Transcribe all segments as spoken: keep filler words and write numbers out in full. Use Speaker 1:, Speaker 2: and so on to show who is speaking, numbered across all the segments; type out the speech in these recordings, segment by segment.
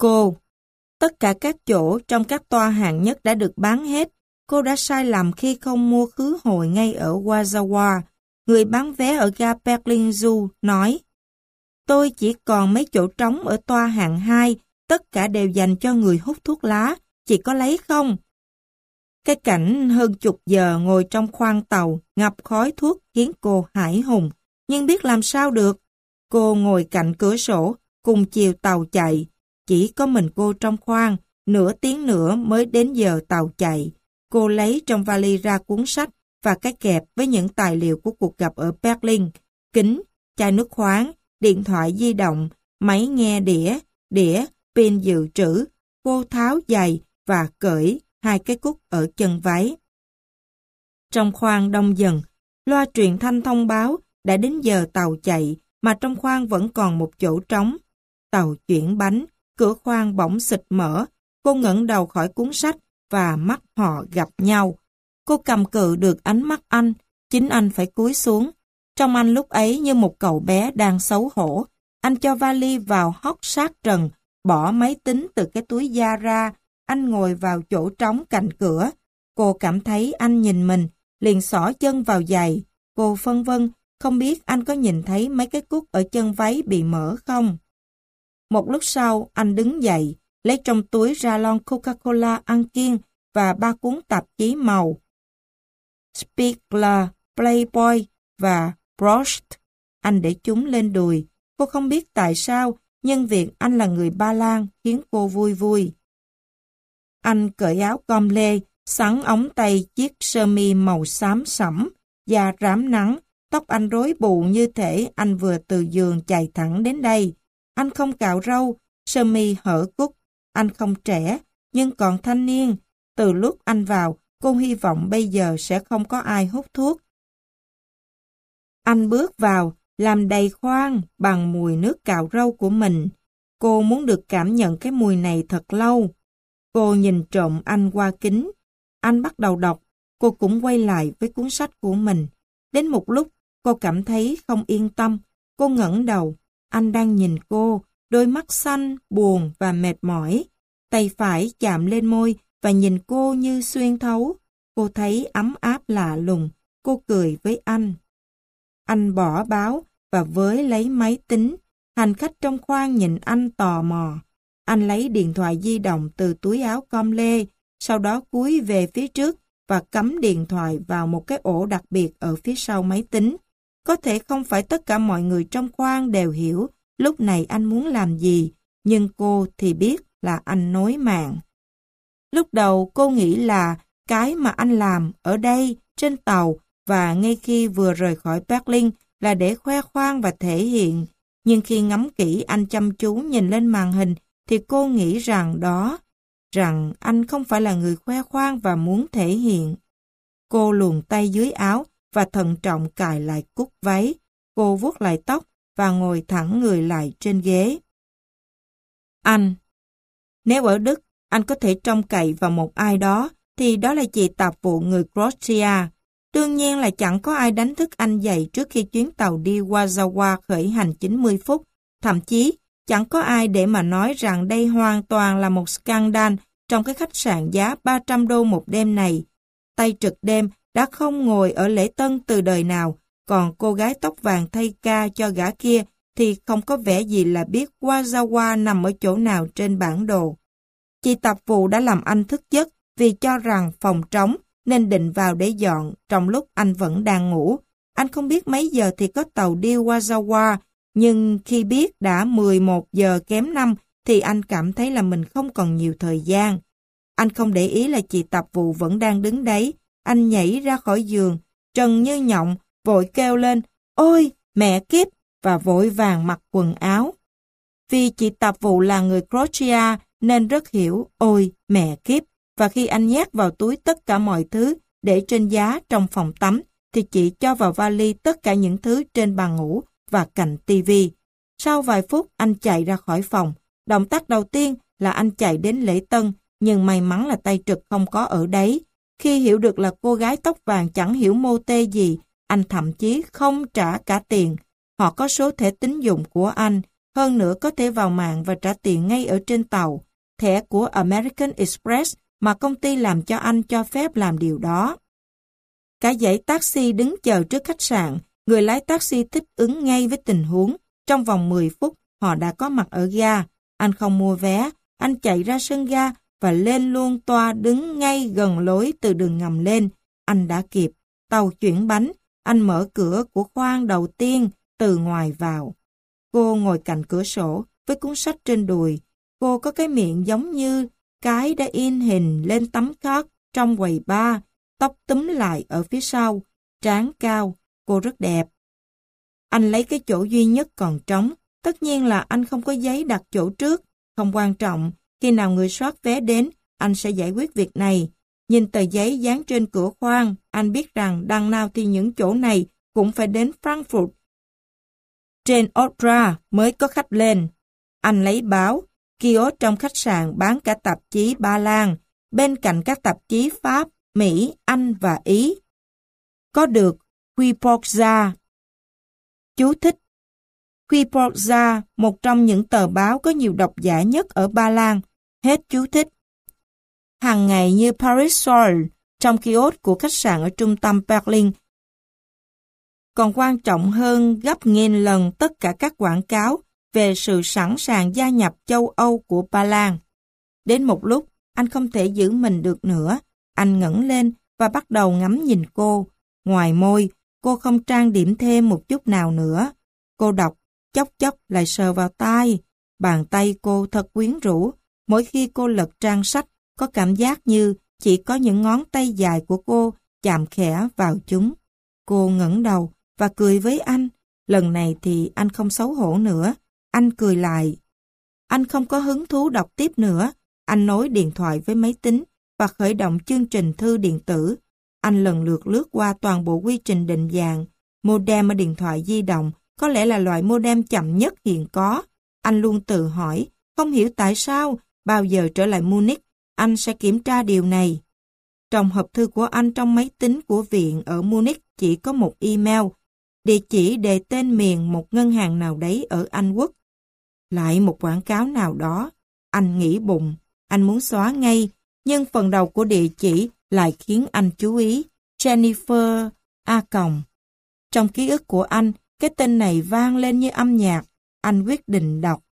Speaker 1: Cô, tất cả các chỗ trong các toa hạng nhất đã được bán hết. Cô đã sai lầm khi không mua khứ hồi ngay ở Wazawa. Người bán vé ở ga Berlin Zoo nói, tôi chỉ còn mấy chỗ trống ở toa hạng hai, tất cả đều dành cho người hút thuốc lá, chị có lấy không? Cái cảnh hơn chục giờ ngồi trong khoang tàu, ngập khói thuốc khiến cô hãi hùng, nhưng biết làm sao được. Cô ngồi cạnh cửa sổ, cùng chiều tàu chạy. Chỉ có mình cô trong khoang, nửa tiếng nữa mới đến giờ tàu chạy. Cô lấy trong vali ra cuốn sách và cái kẹp với những tài liệu của cuộc gặp ở Berlin, kính, chai nước khoáng, điện thoại di động, máy nghe đĩa, đĩa, pin dự trữ. Cô tháo giày và cởi hai cái cúc ở chân váy. Trong khoang đông dần, loa truyền thanh thông báo đã đến giờ tàu chạy mà trong khoang vẫn còn một chỗ trống. Tàu chuyển bánh, cửa khoang bỗng xịt mở. Cô ngẩng đầu khỏi cuốn sách và mắt họ gặp nhau. Cô cầm cự được ánh mắt anh, chính anh phải cúi xuống. Trong anh lúc ấy như một cậu bé đang xấu hổ. Anh cho vali vào hốc sát trần, bỏ máy tính từ cái túi da ra. Anh ngồi vào chỗ trống cạnh cửa. Cô cảm thấy anh nhìn mình, liền xỏ chân vào giày. Cô phân vân, không biết anh có nhìn thấy mấy cái cúc ở chân váy bị mở không? Một lúc sau, anh đứng dậy, lấy trong túi ra lon Coca-Cola ăn kiêng và ba cuốn tạp chí màu. Spiegel, Playboy và Brost. Anh để chúng lên đùi. Cô không biết tại sao, nhưng việc anh là người Ba Lan khiến cô vui vui. Anh cởi áo com lê, sắn ống tay chiếc sơ mi màu xám sẫm, da rám nắng, tóc anh rối bù như thể anh vừa từ giường chạy thẳng đến đây. Anh không cạo râu, sơ mi hở cúc. Anh không trẻ, nhưng còn thanh niên. Từ lúc anh vào, cô hy vọng bây giờ sẽ không có ai hút thuốc. Anh bước vào, làm đầy khoang bằng mùi nước cạo râu của mình. Cô muốn được cảm nhận cái mùi này thật lâu. Cô nhìn trộm anh qua kính. Anh bắt đầu đọc, cô cũng quay lại với cuốn sách của mình. Đến một lúc, cô cảm thấy không yên tâm. Cô ngẩng đầu, anh đang nhìn cô, đôi mắt xanh, buồn và mệt mỏi. Tay phải chạm lên môi và nhìn cô như xuyên thấu. Cô thấy ấm áp lạ lùng, cô cười với anh. Anh bỏ báo và với lấy máy tính. Hành khách trong khoang nhìn anh tò mò. Anh lấy điện thoại di động từ túi áo com lê, sau đó cúi về phía trước và cắm điện thoại vào một cái ổ đặc biệt ở phía sau máy tính. Có thể không phải tất cả mọi người trong khoang đều hiểu lúc này anh muốn làm gì, nhưng cô thì biết là anh nối mạng. Lúc đầu cô nghĩ là cái mà anh làm ở đây, trên tàu và ngay khi vừa rời khỏi Berlin là để khoe khoang và thể hiện. Nhưng khi ngắm kỹ anh chăm chú nhìn lên màn hình thì cô nghĩ rằng đó, rằng anh không phải là người khoe khoang và muốn thể hiện. Cô luồn tay dưới áo và thận trọng cài lại cúc váy. Cô vuốt lại tóc và ngồi thẳng người lại trên ghế. Anh, nếu ở Đức, anh có thể trông cậy vào một ai đó, thì đó là chị tạp vụ người Croatia. Đương nhiên là chẳng có ai đánh thức anh dậy trước khi chuyến tàu đi Wazawa khởi hành chín mươi phút. Thậm chí, chẳng có ai để mà nói rằng đây hoàn toàn là một scandal trong cái khách sạn giá ba trăm đô một đêm này. Tay trực đêm đã không ngồi ở lễ tân từ đời nào, còn cô gái tóc vàng thay ca cho gã kia thì không có vẻ gì là biết Wazawa nằm ở chỗ nào trên bản đồ. Chị tạp vụ đã làm anh thức giấc vì cho rằng phòng trống nên định vào để dọn trong lúc anh vẫn đang ngủ. Anh không biết mấy giờ thì có tàu đi Wazawa, nhưng khi biết đã mười một giờ kém năm thì anh cảm thấy là mình không còn nhiều thời gian. Anh không để ý là chị tạp vụ vẫn đang đứng đấy. Anh nhảy ra khỏi giường, trần như nhộng, vội kêu lên, ôi, mẹ kiếp, và vội vàng mặc quần áo. Vì chị tạp vụ là người Croatia nên rất hiểu, ôi, mẹ kiếp, và khi anh nhét vào túi tất cả mọi thứ để trên giá trong phòng tắm, thì chị cho vào vali tất cả những thứ trên bàn ngủ và cạnh tivi. Sau vài phút anh chạy ra khỏi phòng. Động tác đầu tiên là anh chạy đến lễ tân, nhưng may mắn là tay trực không có ở đấy. Khi hiểu được là cô gái tóc vàng chẳng hiểu mô tê gì, anh thậm chí không trả cả tiền. Họ có số thẻ tín dụng của anh, Hơn nữa có thể vào mạng và trả tiền ngay ở trên tàu. Thẻ của American Express mà công ty làm cho anh cho phép làm điều đó. Cả dãy taxi đứng chờ trước khách sạn, người lái taxi thích ứng ngay với tình huống. Trong vòng mười phút, họ đã có mặt ở ga. Anh không mua vé, anh chạy ra sân ga và lên luôn toa đứng ngay gần lối từ đường ngầm lên. Anh đã kịp. Tàu chuyển bánh, anh mở cửa của khoang đầu tiên từ ngoài vào. Cô ngồi cạnh cửa sổ với cuốn sách trên đùi. Cô có cái miệng giống như cái đã in hình lên tấm cát trong quầy bar, tóc túm lại ở phía sau, trán cao, cô rất đẹp. Anh lấy cái chỗ duy nhất còn trống, tất nhiên là anh không có giấy đặt chỗ trước, không quan trọng, khi nào người soát vé đến, anh sẽ giải quyết việc này. Nhìn tờ giấy dán trên cửa khoang, anh biết rằng đằng nào thì những chỗ này cũng phải đến Frankfurt. Trên Opera mới có khách lên. Anh lấy báo, kiosk trong khách sạn bán cả tạp chí Ba Lan, bên cạnh các tạp chí Pháp, Mỹ, Anh và Ý. Có được Wyborgza. Chú thích: Wyborgza, một trong những tờ báo có nhiều độc giả nhất ở Ba Lan. Hết chú thích. Hàng ngày như Paris Soir trong kiosk của khách sạn ở trung tâm Berlin. Còn quan trọng hơn gấp nghìn lần tất cả các quảng cáo về sự sẵn sàng gia nhập châu Âu của Ba Lan. Đến một lúc, anh không thể giữ mình được nữa. Anh ngẩng lên và bắt đầu ngắm nhìn cô. Ngoài môi, cô không trang điểm thêm một chút nào nữa. Cô đọc, chốc chốc lại sờ vào tai. Bàn tay cô thật quyến rũ. Mỗi khi cô lật trang sách, có cảm giác như chỉ có những ngón tay dài của cô chạm khẽ vào chúng. Cô ngẩng đầu và cười với anh. Lần này thì anh không xấu hổ nữa. Anh cười lại. Anh không có hứng thú đọc tiếp nữa. Anh nối điện thoại với máy tính và khởi động chương trình thư điện tử. Anh lần lượt lướt qua toàn bộ quy trình định dạng. Modem ở điện thoại di động có lẽ là loại modem chậm nhất hiện có. Anh luôn tự hỏi, không hiểu tại sao, bao giờ trở lại Munich, anh sẽ kiểm tra điều này. Trong hộp thư của anh trong máy tính của viện ở Munich chỉ có một email, địa chỉ đề tên miền một ngân hàng nào đấy ở Anh Quốc. Lại một quảng cáo nào đó. Anh nghĩ bụng, anh muốn xóa ngay, nhưng phần đầu của địa chỉ lại khiến anh chú ý. Jennifer A. Còng. Trong ký ức của anh, cái tên này vang lên như âm nhạc. Anh quyết định đọc.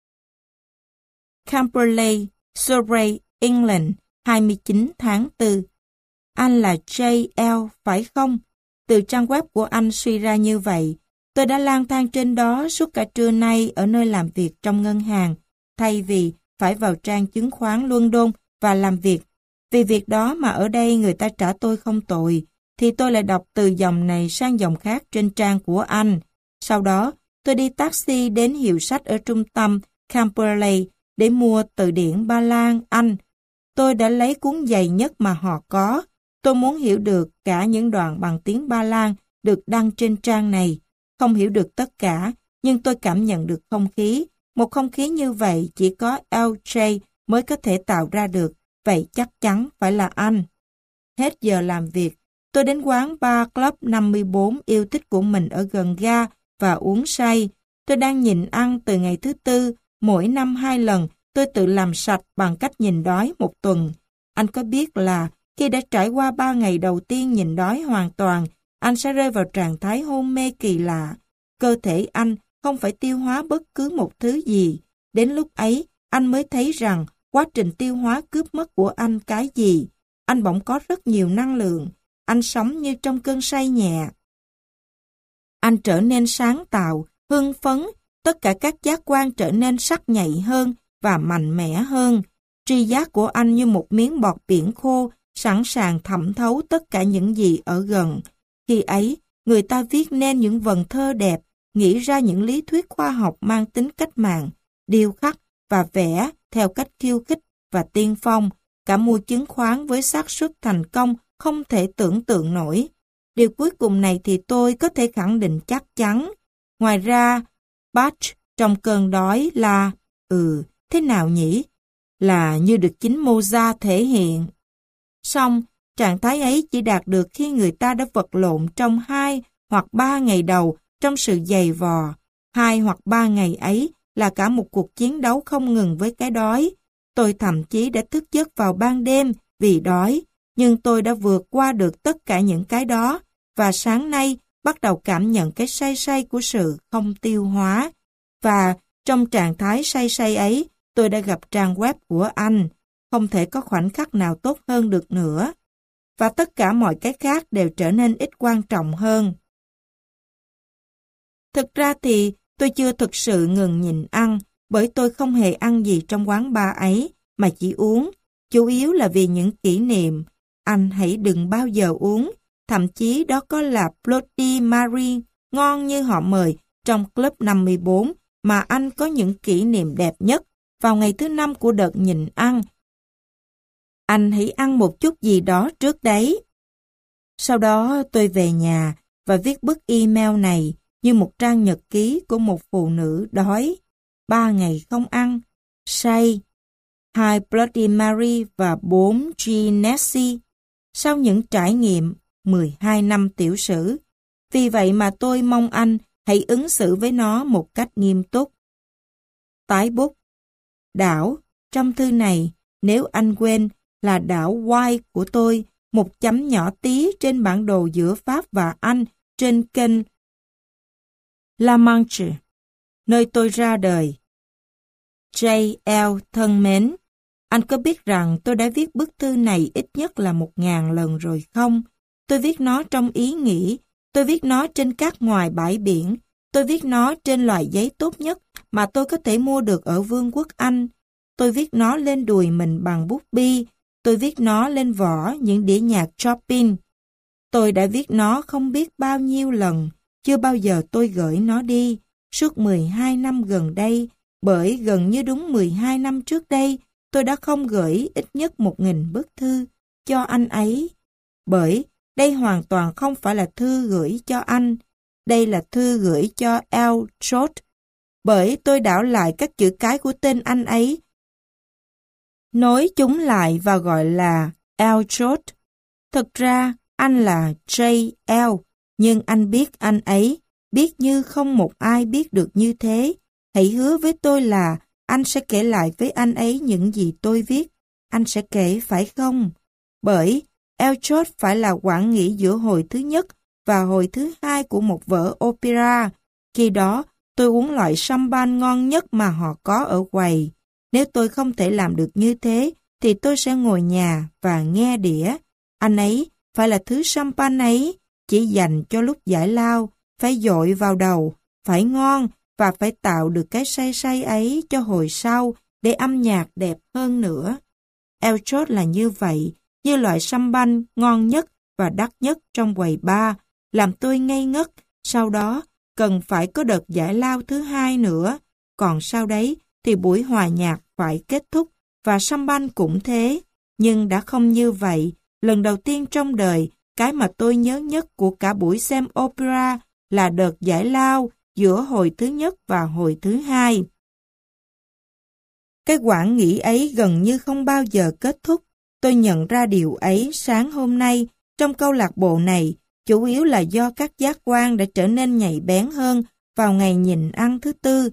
Speaker 1: Camberley, Surrey, England, hai mươi chín tháng tư. Anh là J L phải không? Từ trang web của anh suy ra như vậy. Tôi đã lang thang trên đó suốt cả trưa nay ở nơi làm việc trong ngân hàng, thay vì phải vào trang chứng khoán London và làm việc. Vì việc đó mà ở đây người ta trả tôi không tồi, thì tôi lại đọc từ dòng này sang dòng khác trên trang của anh. Sau đó, tôi đi taxi đến hiệu sách ở trung tâm Camberley để mua từ điển Ba Lan, Anh. Tôi đã lấy cuốn dày nhất mà họ có. Tôi muốn hiểu được cả những đoạn bằng tiếng Ba Lan được đăng trên trang này. Không hiểu được tất cả, nhưng tôi cảm nhận được không khí. Một không khí như vậy chỉ có L J mới có thể tạo ra được. Vậy chắc chắn phải là anh. Hết giờ làm việc, tôi đến quán bar Club năm mươi bốn yêu thích của mình ở gần ga và uống say. Tôi đang nhịn ăn từ ngày thứ tư, mỗi năm hai lần tôi tự làm sạch bằng cách nhịn đói một tuần. Anh có biết là khi đã trải qua ba ngày đầu tiên nhịn đói hoàn toàn, anh sẽ rơi vào trạng thái hôn mê kỳ lạ. Cơ thể anh không phải tiêu hóa bất cứ một thứ gì. Đến lúc ấy, anh mới thấy rằng quá trình tiêu hóa cướp mất của anh cái gì. Anh bỗng có rất nhiều năng lượng. Anh sống như trong cơn say nhẹ. Anh trở nên sáng tạo, hưng phấn. Tất cả các giác quan trở nên sắc nhạy hơn và mạnh mẽ hơn. Tri giác của anh như một miếng bọt biển khô, sẵn sàng thẩm thấu tất cả những gì ở gần. Khi ấy, người ta viết nên những vần thơ đẹp, nghĩ ra những lý thuyết khoa học mang tính cách mạng, điêu khắc và vẽ theo cách khiêu khích và tiên phong, cả mua chứng khoán với xác suất thành công không thể tưởng tượng nổi. Điều cuối cùng này thì tôi có thể khẳng định chắc chắn. Ngoài ra, Bach trong cơn đói là, ừ, thế nào nhỉ? Là như được chính Mozart thể hiện. Song, trạng thái ấy chỉ đạt được khi người ta đã vật lộn trong hai hoặc ba ngày đầu trong sự dày vò. Hai hoặc ba ngày ấy là cả một cuộc chiến đấu không ngừng với cái đói. Tôi thậm chí đã thức giấc vào ban đêm vì đói, nhưng tôi đã vượt qua được tất cả những cái đó, và sáng nay bắt đầu cảm nhận cái say say của sự không tiêu hóa. Và trong trạng thái say say ấy, tôi đã gặp trang web của anh. Không thể có khoảnh khắc nào tốt hơn được nữa. Và tất cả mọi cái khác đều trở nên ít quan trọng hơn. Thực ra thì tôi chưa thực sự ngừng nhịn ăn, bởi tôi không hề ăn gì trong quán bar ấy, mà chỉ uống. Chủ yếu là vì những kỷ niệm. Anh hãy đừng bao giờ uống. Thậm chí đó có là Bloody Mary, ngon như họ mời, trong Club năm mươi bốn, mà anh có những kỷ niệm đẹp nhất. Vào ngày thứ năm của đợt nhịn ăn, anh hãy ăn một chút gì đó trước đấy. Sau đó tôi về nhà và viết bức email này như một trang nhật ký của một phụ nữ đói. Ba ngày không ăn, say, hai Bloody Mary và bốn Guinness. Sau những trải nghiệm mười hai năm tiểu sử. Vì vậy mà tôi mong anh hãy ứng xử với nó một cách nghiêm túc. Tái bút. Đảo, trong thư này, nếu anh quên, là đảo White của tôi, một chấm nhỏ tí trên bản đồ giữa Pháp và Anh trên kênh La Manche, nơi tôi ra đời. J L thân mến, anh có biết rằng tôi đã viết bức thư này ít nhất là một ngàn lần rồi không? Tôi viết nó trong ý nghĩ, tôi viết nó trên các ngoài bãi biển, tôi viết nó trên loại giấy tốt nhất mà tôi có thể mua được ở Vương quốc Anh. Tôi viết nó lên đùi mình bằng bút bi, tôi viết nó lên vỏ những đĩa nhạc Chopin. Tôi đã viết nó không biết bao nhiêu lần, chưa bao giờ tôi gửi nó đi, suốt mười hai năm gần đây, bởi gần như đúng mười hai năm trước đây, tôi đã không gửi ít nhất một nghìn bức thư cho anh ấy. Bởi đây hoàn toàn không phải là thư gửi cho anh, đây là thư gửi cho L. George. Bởi tôi đảo lại các chữ cái của tên anh ấy, nối chúng lại và gọi là L. George. Thực ra, anh là J L, nhưng anh biết anh ấy, biết như không một ai biết được như thế. Hãy hứa với tôi là anh sẽ kể lại với anh ấy những gì tôi viết. Anh sẽ kể phải không? Bởi L. George phải là quãng nghỉ giữa hồi thứ nhất và hồi thứ hai của một vở opera. Khi đó, tôi uống loại champagne ngon nhất mà họ có ở quầy. Nếu tôi không thể làm được như thế, thì tôi sẽ ngồi nhà và nghe đĩa. Anh ấy phải là thứ champagne ấy, chỉ dành cho lúc giải lao, phải dội vào đầu, phải ngon và phải tạo được cái say say ấy cho hồi sau để âm nhạc đẹp hơn nữa. El George là như vậy, như loại champagne ngon nhất và đắt nhất trong quầy bar, làm tôi ngây ngất. Sau đó, cần phải có đợt giải lao thứ hai nữa. Còn sau đấy thì buổi hòa nhạc phải kết thúc và champagne cũng thế. Nhưng đã không như vậy. Lần đầu tiên trong đời, cái mà tôi nhớ nhất của cả buổi xem opera là đợt giải lao giữa hồi thứ nhất và hồi thứ hai. Cái quãng nghỉ ấy gần như không bao giờ kết thúc. Tôi nhận ra điều ấy sáng hôm nay trong câu lạc bộ này, chủ yếu là do các giác quan đã trở nên nhạy bén hơn vào ngày nhịn ăn thứ tư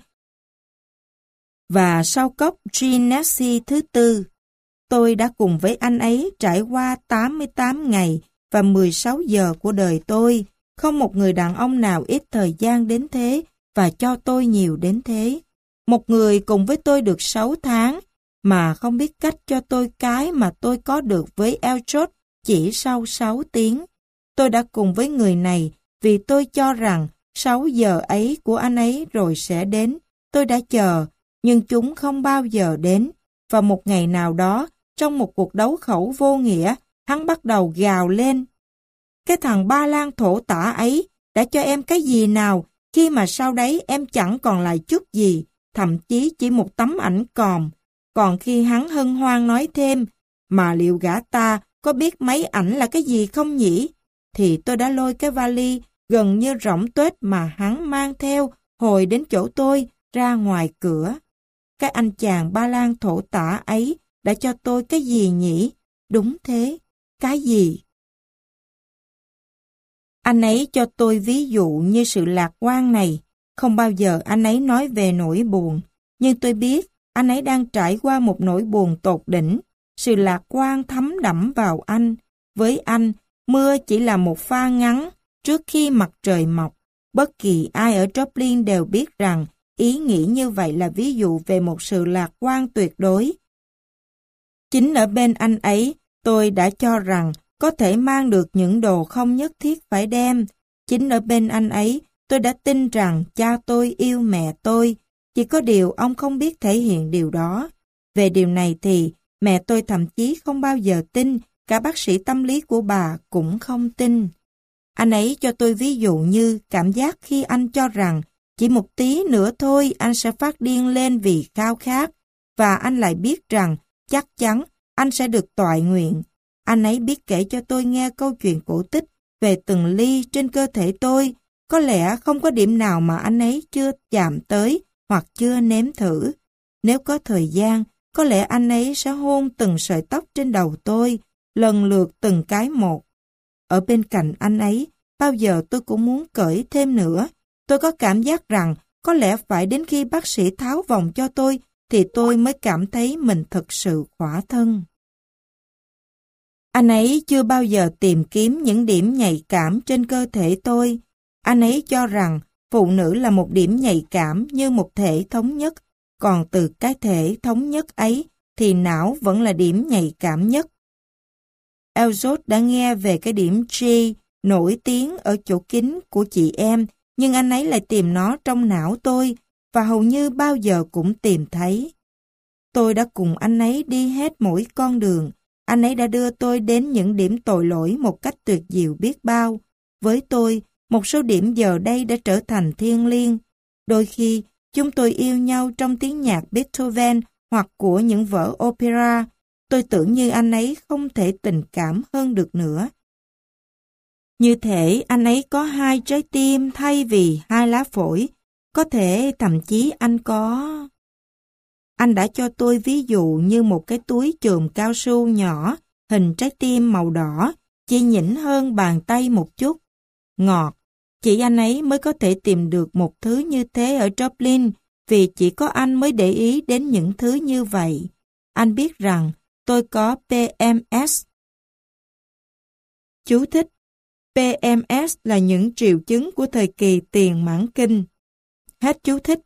Speaker 1: và sau cốc Guinness thứ tư. Tôi đã cùng với anh ấy trải qua tám mươi tám ngày và mười sáu giờ của đời tôi. Không một người đàn ông nào ít thời gian đến thế và cho tôi nhiều đến thế. Một người cùng với tôi được sáu tháng mà không biết cách cho tôi cái mà tôi có được với El George chỉ sau sáu tiếng. Tôi đã cùng với người này vì tôi cho rằng sáu giờ ấy của anh ấy rồi sẽ đến. Tôi đã chờ, nhưng chúng không bao giờ đến. Và một ngày nào đó, trong một cuộc đấu khẩu vô nghĩa, hắn bắt đầu gào lên. Cái thằng Ba Lan thổ tả ấy đã cho em cái gì nào khi mà sau đấy em chẳng còn lại chút gì, thậm chí chỉ một tấm ảnh còm. Còn khi hắn hân hoan nói thêm, mà liệu gã ta có biết máy ảnh là cái gì không nhỉ? Thì tôi đã lôi cái vali gần như rỗng tuếch mà hắn mang theo hồi đến chỗ tôi ra ngoài cửa. Cái anh chàng Ba Lan thổ tả ấy đã cho tôi cái gì nhỉ? Đúng thế, cái gì? Anh ấy cho tôi ví dụ như sự lạc quan này. Không bao giờ anh ấy nói về nỗi buồn. nhưng tôi biết anh ấy đang trải qua một nỗi buồn tột đỉnh. Sự lạc quan thấm đẫm vào anh. Với anh, mưa chỉ là một pha ngắn trước khi mặt trời mọc. Bất kỳ ai ở Dublin đều biết rằng ý nghĩ như vậy là ví dụ về một sự lạc quan tuyệt đối. Chính ở bên anh ấy, tôi đã cho rằng có thể mang được những đồ không nhất thiết phải đem. Chính ở bên anh ấy, tôi đã tin rằng cha tôi yêu mẹ tôi. Chỉ có điều ông không biết thể hiện điều đó. Về điều này thì mẹ tôi thậm chí không bao giờ tin, cả bác sĩ tâm lý của bà cũng không tin. Anh ấy cho tôi ví dụ như cảm giác khi anh cho rằng chỉ một tí nữa thôi anh sẽ phát điên lên vì khao khát, và anh lại biết rằng chắc chắn anh sẽ được toại nguyện. Anh ấy biết kể cho tôi nghe câu chuyện cổ tích về từng ly trên cơ thể tôi. Có lẽ không có điểm nào mà anh ấy chưa chạm tới hoặc chưa nếm thử. Nếu có thời gian, có lẽ anh ấy sẽ hôn từng sợi tóc trên đầu tôi, lần lượt từng cái một. Ở bên cạnh anh ấy, bao giờ tôi cũng muốn cởi thêm nữa. Tôi có cảm giác rằng có lẽ phải đến khi bác sĩ tháo vòng cho tôi thì tôi mới cảm thấy mình thực sự khỏa thân. Anh ấy chưa bao giờ tìm kiếm những điểm nhạy cảm trên cơ thể tôi. Anh ấy cho rằng phụ nữ là một điểm nhạy cảm như một thể thống nhất, còn từ cái thể thống nhất ấy thì não vẫn là điểm nhạy cảm nhất. Elzot đã nghe về cái điểm G nổi tiếng ở chỗ kín của chị em, nhưng anh ấy lại tìm nó trong não tôi và hầu như bao giờ cũng tìm thấy. Tôi đã cùng anh ấy đi hết mỗi con đường. Anh ấy đã đưa tôi đến những điểm tội lỗi một cách tuyệt diệu biết bao. Với tôi, một số điểm giờ đây đã trở thành thiêng liêng. Đôi khi, chúng tôi yêu nhau trong tiếng nhạc Beethoven hoặc của những vở opera. Tôi tưởng như anh ấy không thể tình cảm hơn được nữa. Như thể anh ấy có hai trái tim thay vì hai lá phổi. Có thể thậm chí anh có... Anh đã cho tôi ví dụ như một cái túi chùm cao su nhỏ, hình trái tim màu đỏ, chỉ nhỉnh hơn bàn tay một chút. Ngọt, chỉ anh ấy mới có thể tìm được một thứ như thế ở Dublin, vì chỉ có anh mới để ý đến những thứ như vậy. Anh biết rằng tôi có pê em ét. Chú thích: pê em ét là những triệu chứng của thời kỳ tiền mãn kinh. Hết chú thích.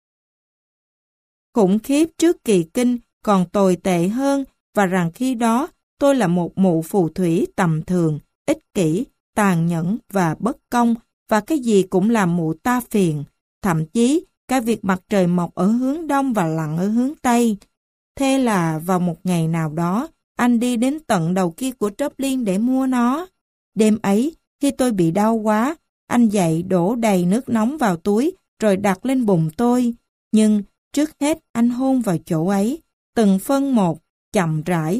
Speaker 1: Khủng khiếp trước kỳ kinh còn tồi tệ hơn, và rằng khi đó tôi là một mụ phù thủy tầm thường, ích kỷ, tàn nhẫn và bất công, và cái gì cũng làm mụ ta phiền, thậm chí cái việc mặt trời mọc ở hướng đông và lặn ở hướng tây. Thế là vào một ngày nào đó, anh đi đến tận đầu kia của Dublin để mua nó. Đêm ấy, khi tôi bị đau quá, anh dậy đổ đầy nước nóng vào túi rồi đặt lên bụng tôi. Nhưng trước hết anh hôn vào chỗ ấy, từng phân một, chậm rãi,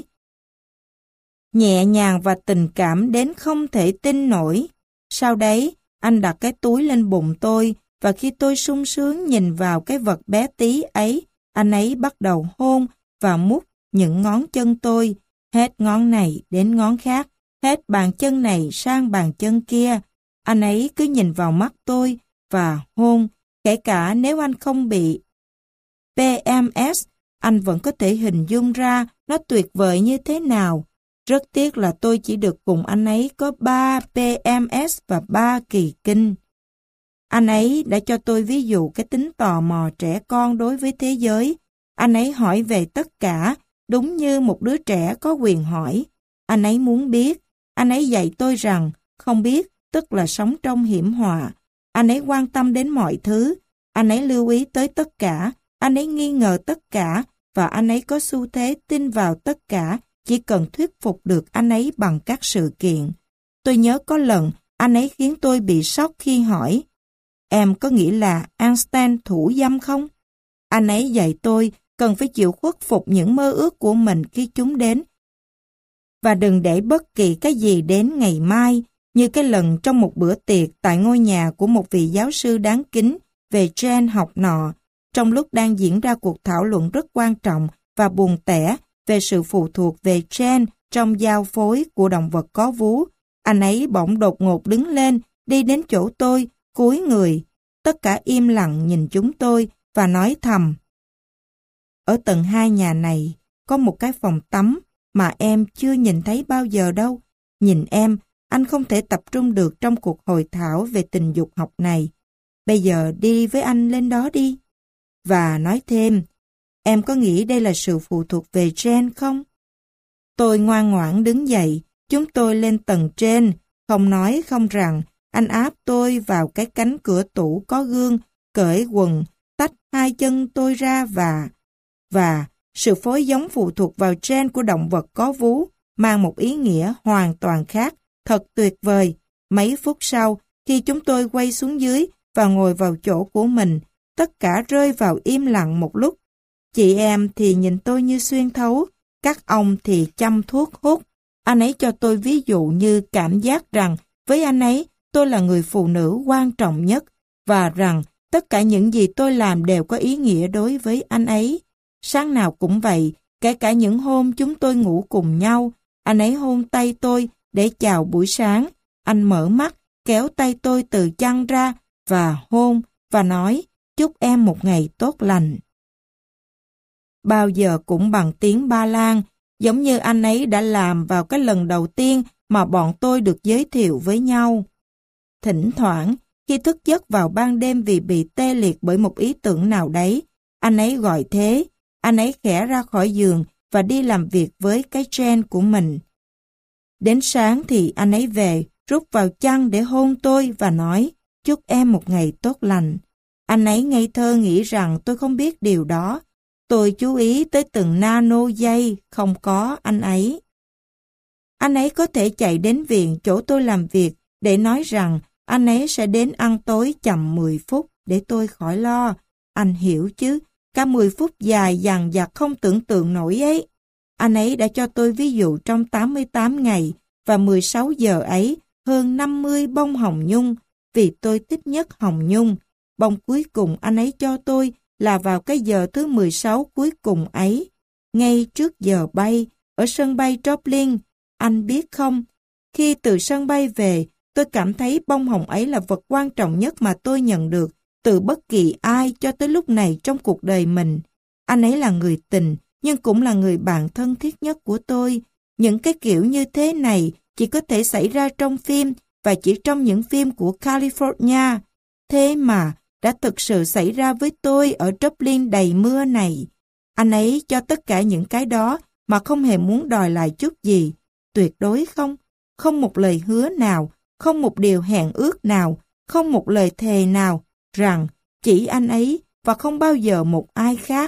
Speaker 1: nhẹ nhàng và tình cảm đến không thể tin nổi. Sau đấy, anh đặt cái túi lên bụng tôi, và khi tôi sung sướng nhìn vào cái vật bé tí ấy, anh ấy bắt đầu hôn và mút những ngón chân tôi, hết ngón này đến ngón khác, hết bàn chân này sang bàn chân kia. Anh ấy cứ nhìn vào mắt tôi và hôn, kể cả nếu anh không bị pê em ét, anh vẫn có thể hình dung ra nó tuyệt vời như thế nào. Rất tiếc là tôi chỉ được cùng anh ấy có ba pê em ét và ba kỳ kinh. Anh ấy đã cho tôi ví dụ cái tính tò mò trẻ con đối với thế giới. Anh ấy hỏi về tất cả, đúng như một đứa trẻ có quyền hỏi. Anh ấy muốn biết. Anh ấy dạy tôi rằng không biết tức là sống trong hiểm họa. Anh ấy quan tâm đến mọi thứ. Anh ấy lưu ý tới tất cả. Anh ấy nghi ngờ tất cả, và anh ấy có xu thế tin vào tất cả, chỉ cần thuyết phục được anh ấy bằng các sự kiện. Tôi nhớ có lần, anh ấy khiến tôi bị sốc khi hỏi, em có nghĩ là Einstein thủ dâm không? Anh ấy dạy tôi cần phải chịu khuất phục những mơ ước của mình khi chúng đến, và đừng để bất kỳ cái gì đến ngày mai, như cái lần trong một bữa tiệc tại ngôi nhà của một vị giáo sư đáng kính về gen học nọ. Trong lúc đang diễn ra cuộc thảo luận rất quan trọng và buồn tẻ về sự phụ thuộc về gen trong giao phối của động vật có vú, anh ấy bỗng đột ngột đứng lên, đi đến chỗ tôi, cúi người. Tất cả im lặng nhìn chúng tôi và nói thầm, Ở tầng hai nhà này, có một cái phòng tắm mà em chưa nhìn thấy bao giờ đâu. Nhìn em, anh không thể tập trung được trong cuộc hội thảo về tình dục học này. Bây giờ đi với anh lên đó đi. Và nói thêm, em có nghĩ đây là sự phụ thuộc về gen không? Tôi ngoan ngoãn đứng dậy, chúng tôi lên tầng trên, không nói không rằng, anh áp tôi vào cái cánh cửa tủ có gương, cởi quần, tách hai chân tôi ra và... Và sự phối giống phụ thuộc vào gen của động vật có vú mang một ý nghĩa hoàn toàn khác, thật tuyệt vời. Mấy phút sau, khi chúng tôi quay xuống dưới và ngồi vào chỗ của mình, tất cả rơi vào im lặng một lúc. Chị em thì nhìn tôi như xuyên thấu, các ông thì chăm thuốc hút. Anh ấy cho tôi ví dụ như cảm giác rằng với anh ấy tôi là người phụ nữ quan trọng nhất và rằng tất cả những gì tôi làm đều có ý nghĩa đối với anh ấy. Sáng nào cũng vậy, kể cả những hôm chúng tôi ngủ cùng nhau, anh ấy hôn tay tôi để chào buổi sáng. Anh mở mắt, kéo tay tôi từ chăn ra và hôn và nói chúc em một ngày tốt lành. Bao giờ cũng bằng tiếng Ba Lan, giống như anh ấy đã làm vào cái lần đầu tiên mà bọn tôi được giới thiệu với nhau. Thỉnh thoảng, khi thức giấc vào ban đêm vì bị tê liệt bởi một ý tưởng nào đấy, anh ấy gọi thế, anh ấy khẽ ra khỏi giường và đi làm việc với cái gen của mình. Đến sáng thì anh ấy về, rút vào chăn để hôn tôi và nói chúc em một ngày tốt lành. Anh ấy ngây thơ nghĩ rằng tôi không biết điều đó. Tôi chú ý tới từng nano giây không có anh ấy. Anh ấy có thể chạy đến viện chỗ tôi làm việc để nói rằng anh ấy sẽ đến ăn tối chậm mười phút để tôi khỏi lo. Anh hiểu chứ, cả mười phút dài dằng dặc không tưởng tượng nổi ấy. Anh ấy đã cho tôi ví dụ trong tám mươi tám ngày và mười sáu giờ ấy hơn năm mươi bông hồng nhung vì tôi thích nhất hồng nhung. Bông cuối cùng anh ấy cho tôi là vào cái giờ thứ mười sáu cuối cùng ấy, ngay trước giờ bay, ở sân bay Joplin. Anh biết không, khi từ sân bay về, tôi cảm thấy bông hồng ấy là vật quan trọng nhất mà tôi nhận được từ bất kỳ ai cho tới lúc này trong cuộc đời mình. Anh ấy là người tình, nhưng cũng là người bạn thân thiết nhất của tôi. Những cái kiểu như thế này chỉ có thể xảy ra trong phim và chỉ trong những phim của California. Thế mà, đã thực sự xảy ra với tôi ở Dublin đầy mưa này. Anh ấy cho tất cả những cái đó mà không hề muốn đòi lại chút gì. Tuyệt đối không. Không một lời hứa nào, không một điều hẹn ước nào, không một lời thề nào rằng chỉ anh ấy và không bao giờ một ai khác.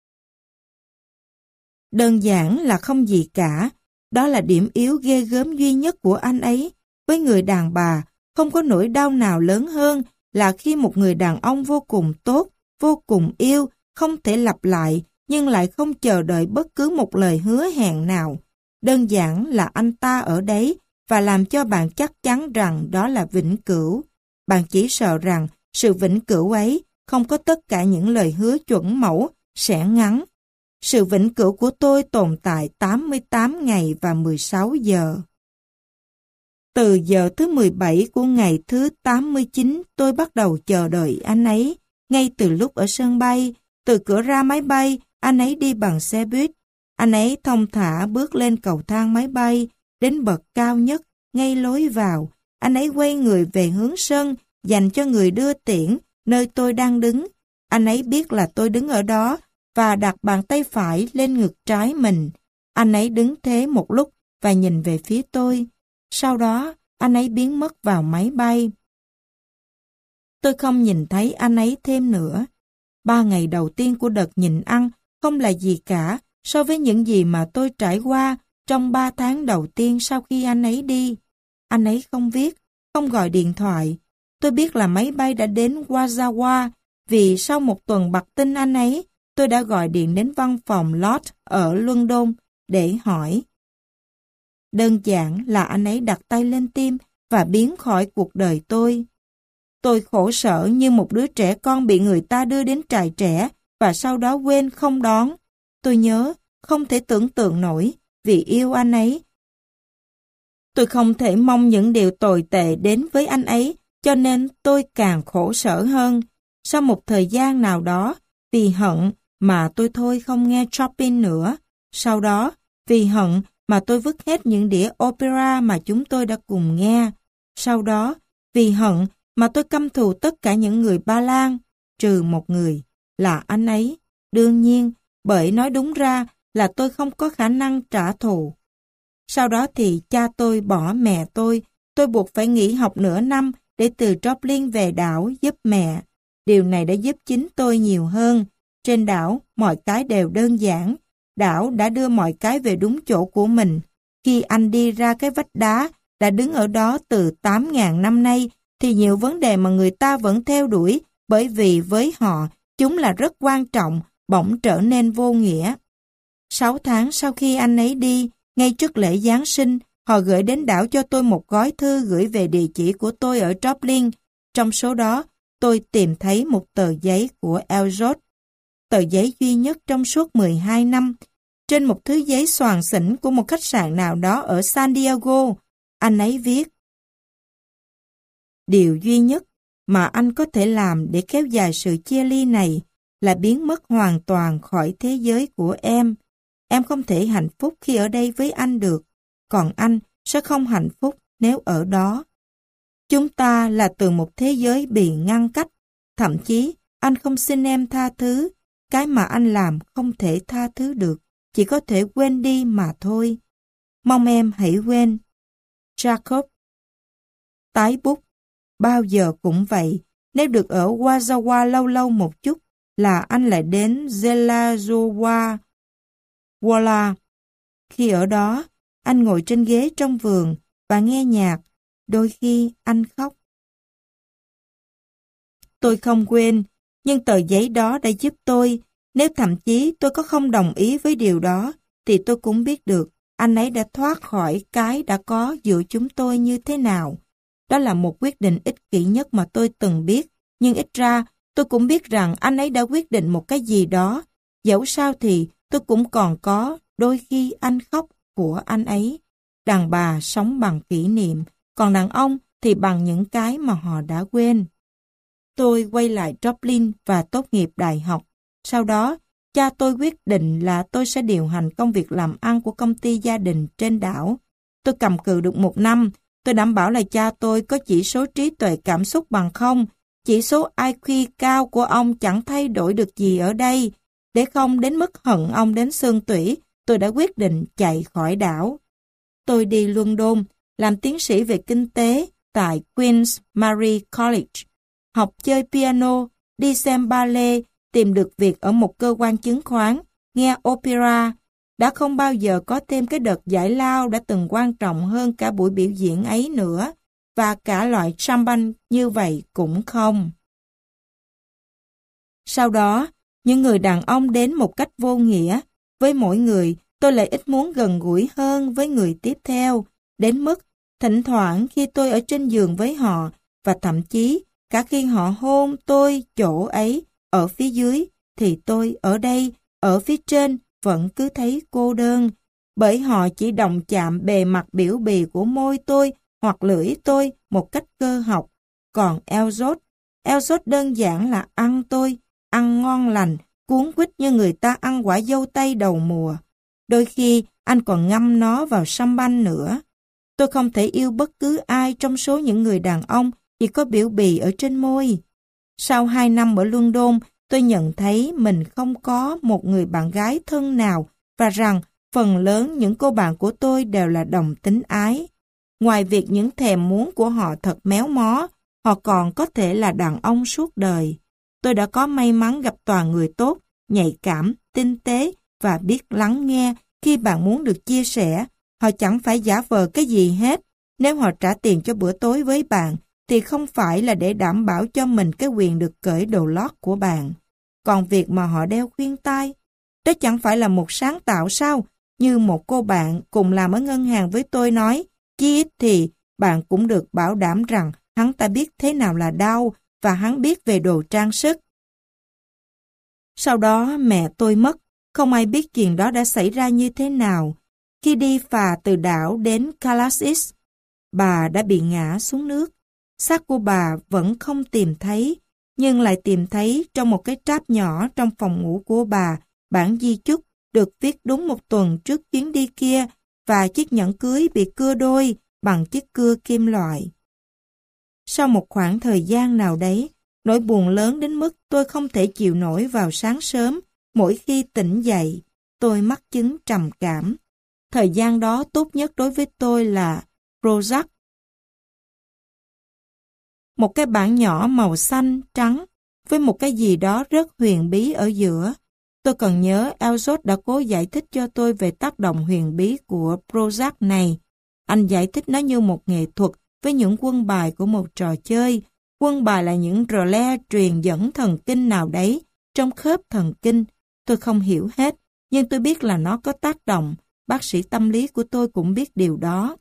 Speaker 1: Đơn giản là không gì cả. Đó là điểm yếu ghê gớm duy nhất của anh ấy. Với người đàn bà, không có nỗi đau nào lớn hơn là khi một người đàn ông vô cùng tốt, vô cùng yêu, không thể lặp lại, nhưng lại không chờ đợi bất cứ một lời hứa hẹn nào. Đơn giản là anh ta ở đấy và làm cho bạn chắc chắn rằng đó là vĩnh cửu. Bạn chỉ sợ rằng sự vĩnh cửu ấy không có tất cả những lời hứa chuẩn mẫu, sẽ ngắn. Sự vĩnh cửu của tôi tồn tại tám mươi tám ngày và mười sáu giờ. Từ giờ thứ mười bảy của ngày thứ tám mươi chín, tôi bắt đầu chờ đợi anh ấy. Ngay từ lúc ở sân bay, từ cửa ra máy bay, anh ấy đi bằng xe buýt. Anh ấy thong thả bước lên cầu thang máy bay, đến bậc cao nhất, ngay lối vào. Anh ấy quay người về hướng sân, dành cho người đưa tiễn, nơi tôi đang đứng. Anh ấy biết là tôi đứng ở đó, và đặt bàn tay phải lên ngực trái mình. Anh ấy đứng thế một lúc và nhìn về phía tôi. Sau đó, anh ấy biến mất vào máy bay. Tôi không nhìn thấy anh ấy thêm nữa. Ba ngày đầu tiên của đợt nhịn ăn không là gì cả so với những gì mà tôi trải qua trong ba tháng đầu tiên sau khi anh ấy đi. Anh ấy không viết, không gọi điện thoại. Tôi biết là máy bay đã đến Wazawa vì sau một tuần bặt tin anh ấy, tôi đã gọi điện đến văn phòng Lodge ở London để hỏi. Đơn giản là anh ấy đặt tay lên tim và biến khỏi cuộc đời tôi. Tôi khổ sở như một đứa trẻ con bị người ta đưa đến trại trẻ và sau đó quên không đón. Tôi nhớ, không thể tưởng tượng nổi, vì yêu anh ấy. Tôi không thể mong những điều tồi tệ đến với anh ấy, cho nên tôi càng khổ sở hơn. Sau một thời gian nào đó, vì hận mà tôi thôi không nghe Chopin nữa. Sau đó, vì hận mà tôi vứt hết những đĩa opera mà chúng tôi đã cùng nghe. Sau đó, vì hận mà tôi căm thù tất cả những người Ba Lan, trừ một người, là anh ấy. Đương nhiên, bởi nói đúng ra là tôi không có khả năng trả thù. Sau đó thì cha tôi bỏ mẹ tôi, tôi buộc phải nghỉ học nửa năm để từ Dublin về đảo giúp mẹ. Điều này đã giúp chính tôi nhiều hơn. Trên đảo, mọi cái đều đơn giản. Đảo đã đưa mọi cái về đúng chỗ của mình. Khi anh đi ra cái vách đá đã đứng ở đó từ tám nghìn năm nay, thì nhiều vấn đề mà người ta vẫn theo đuổi, bởi vì với họ, chúng là rất quan trọng, bỗng trở nên vô nghĩa. Sáu tháng sau khi anh ấy đi, ngay trước lễ Giáng sinh, họ gửi đến đảo cho tôi một gói thư gửi về địa chỉ của tôi ở Dublin. Trong số đó, tôi tìm thấy một tờ giấy của Elzot, tờ giấy duy nhất trong suốt mười hai năm. Trên một thứ giấy xoàng xỉnh của một khách sạn nào đó ở San Diego, anh ấy viết: điều duy nhất mà anh có thể làm để kéo dài sự chia ly này là biến mất hoàn toàn khỏi thế giới của em. Em không thể hạnh phúc khi ở đây với anh được, còn anh sẽ không hạnh phúc nếu ở đó. Chúng ta là từ một thế giới bị ngăn cách, thậm chí anh không xin em tha thứ, cái mà anh làm không thể tha thứ được, chỉ có thể quên đi mà thôi. Mong em hãy quên. Jacob. Tái bút. Bao giờ cũng vậy, nếu được ở Wazawa lâu lâu một chút, là anh lại đến Zelazowa Wala. Khi ở đó, anh ngồi trên ghế trong vườn và nghe nhạc, đôi khi anh khóc. Tôi không quên, nhưng tờ giấy đó đã giúp tôi. Nếu thậm chí tôi có không đồng ý với điều đó, thì tôi cũng biết được anh ấy đã thoát khỏi cái đã có giữa chúng tôi như thế nào. Đó là một quyết định ích kỷ nhất mà tôi từng biết, nhưng ít ra tôi cũng biết rằng anh ấy đã quyết định một cái gì đó. Dẫu sao thì tôi cũng còn có đôi khi anh khóc của anh ấy. Đàn bà sống bằng kỷ niệm, còn đàn ông thì bằng những cái mà họ đã quên. Tôi quay lại Dublin và tốt nghiệp đại học. Sau đó, cha tôi quyết định là tôi sẽ điều hành công việc làm ăn của công ty gia đình trên đảo. Tôi cầm cự được một năm. Tôi đảm bảo là cha tôi có chỉ số trí tuệ cảm xúc bằng không. Chỉ số i kiu cao của ông chẳng thay đổi được gì ở đây. Để không đến mức hận ông đến xương tủy, tôi đã quyết định chạy khỏi đảo. Tôi đi London, làm tiến sĩ về kinh tế tại Queen's Mary College, học chơi piano, đi xem ballet, tìm được việc ở một cơ quan chứng khoán, nghe opera. Đã không bao giờ có thêm cái đợt giải lao đã từng quan trọng hơn cả buổi biểu diễn ấy nữa, và cả loại champagne như vậy cũng không. Sau đó, những người đàn ông đến một cách vô nghĩa. Với mỗi người, tôi lại ít muốn gần gũi hơn với người tiếp theo, đến mức thỉnh thoảng khi tôi ở trên giường với họ, và thậm chí cả khi họ hôn tôi chỗ ấy, ở phía dưới, thì tôi ở đây, ở phía trên, vẫn cứ thấy cô đơn, bởi họ chỉ động chạm bề mặt biểu bì của môi tôi hoặc lưỡi tôi một cách cơ học. Còn Elzot, Elzot đơn giản là ăn tôi, ăn ngon lành, cuốn quýt như người ta ăn quả dâu tây đầu mùa. Đôi khi anh còn ngâm nó vào sâm banh nữa. Tôi không thể yêu bất cứ ai trong số những người đàn ông chỉ có biểu bì ở trên môi. Sau hai năm ở London, tôi nhận thấy mình không có một người bạn gái thân nào và rằng phần lớn những cô bạn của tôi đều là đồng tính ái. Ngoài việc những thèm muốn của họ thật méo mó, họ còn có thể là đàn ông suốt đời. Tôi đã có may mắn gặp toàn người tốt, nhạy cảm, tinh tế và biết lắng nghe khi bạn muốn được chia sẻ. Họ chẳng phải giả vờ cái gì hết. Nếu họ trả tiền cho bữa tối với bạn, thì không phải là để đảm bảo cho mình cái quyền được cởi đồ lót của bạn. Còn việc mà họ đeo khuyên tai, đó chẳng phải là một sáng tạo sao? Như một cô bạn cùng làm ở ngân hàng với tôi nói, chí ít thì bạn cũng được bảo đảm rằng hắn ta biết thế nào là đau và hắn biết về đồ trang sức. Sau đó mẹ tôi mất, không ai biết chuyện đó đã xảy ra như thế nào. Khi đi phà từ đảo đến Calais, bà đã bị ngã xuống nước. Xác của bà vẫn không tìm thấy, nhưng lại tìm thấy trong một cái tráp nhỏ trong phòng ngủ của bà bản di chúc được viết đúng một tuần trước chuyến đi kia và chiếc nhẫn cưới bị cưa đôi bằng chiếc cưa kim loại. Sau một khoảng thời gian nào đấy, nỗi buồn lớn đến mức tôi không thể chịu nổi vào sáng sớm, mỗi khi tỉnh dậy, tôi mắc chứng trầm cảm. Thời gian đó tốt nhất đối với tôi là Prozac. Một cái bảng nhỏ màu xanh, trắng, với một cái gì đó rất huyền bí ở giữa. Tôi còn nhớ Elzot đã cố giải thích cho tôi về tác động huyền bí của Prozac này. Anh giải thích nó như một nghệ thuật với những quân bài của một trò chơi. Quân bài là những rờ le truyền dẫn thần kinh nào đấy trong khớp thần kinh. Tôi không hiểu hết, nhưng tôi biết là nó có tác động. Bác sĩ tâm lý của tôi cũng biết điều đó.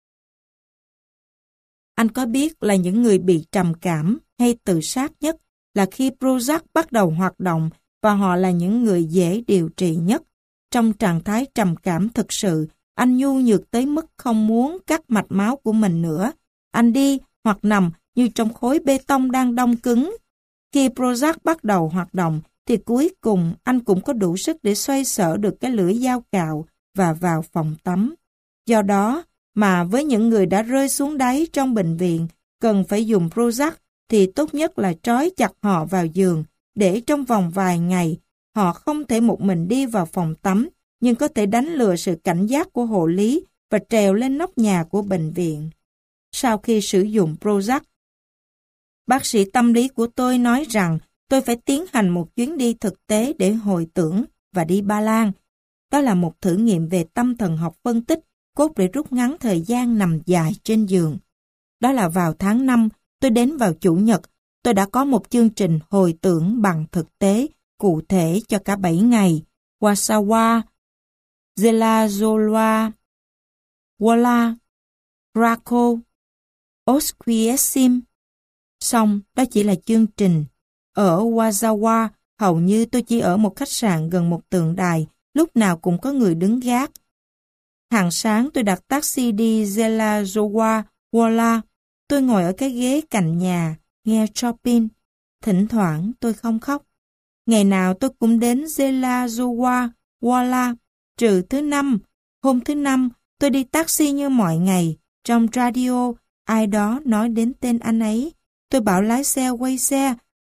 Speaker 1: Anh có biết là những người bị trầm cảm hay tự sát nhất là khi Prozac bắt đầu hoạt động và họ là những người dễ điều trị nhất. Trong trạng thái trầm cảm thực sự, anh nhu nhược tới mức không muốn cắt mạch máu của mình nữa. Anh đi hoặc nằm như trong khối bê tông đang đông cứng. Khi Prozac bắt đầu hoạt động, thì cuối cùng anh cũng có đủ sức để xoay sở được cái lưỡi dao cạo và vào phòng tắm. Do đó mà với những người đã rơi xuống đáy trong bệnh viện, cần phải dùng Prozac thì tốt nhất là trói chặt họ vào giường, để trong vòng vài ngày họ không thể một mình đi vào phòng tắm, nhưng có thể đánh lừa sự cảnh giác của hộ lý và trèo lên nóc nhà của bệnh viện. Sau khi sử dụng Prozac, bác sĩ tâm lý của tôi nói rằng tôi phải tiến hành một chuyến đi thực tế để hồi tưởng và đi Ba Lan. Đó là một thử nghiệm về tâm thần học phân tích, cốt để rút ngắn thời gian nằm dài trên giường. Đó là vào tháng năm, tôi đến vào Chủ nhật, tôi đã có một chương trình hồi tưởng bằng thực tế, cụ thể cho cả bảy ngày. Warsaw, Zelazowa, Wola, Krakow, Oświęcim. Xong, đó chỉ là chương trình. Ở Warsaw, hầu như tôi chỉ ở một khách sạn gần một tượng đài, lúc nào cũng có người đứng gác. Hàng sáng tôi đặt taxi đi Zelazowa, Wola. Tôi ngồi ở cái ghế cạnh nhà, nghe Chopin. Thỉnh thoảng tôi không khóc. Ngày nào tôi cũng đến Zelazowa, Wola, trừ thứ năm. Hôm thứ năm, tôi đi taxi như mọi ngày. Trong radio, ai đó nói đến tên anh ấy. Tôi bảo lái xe quay xe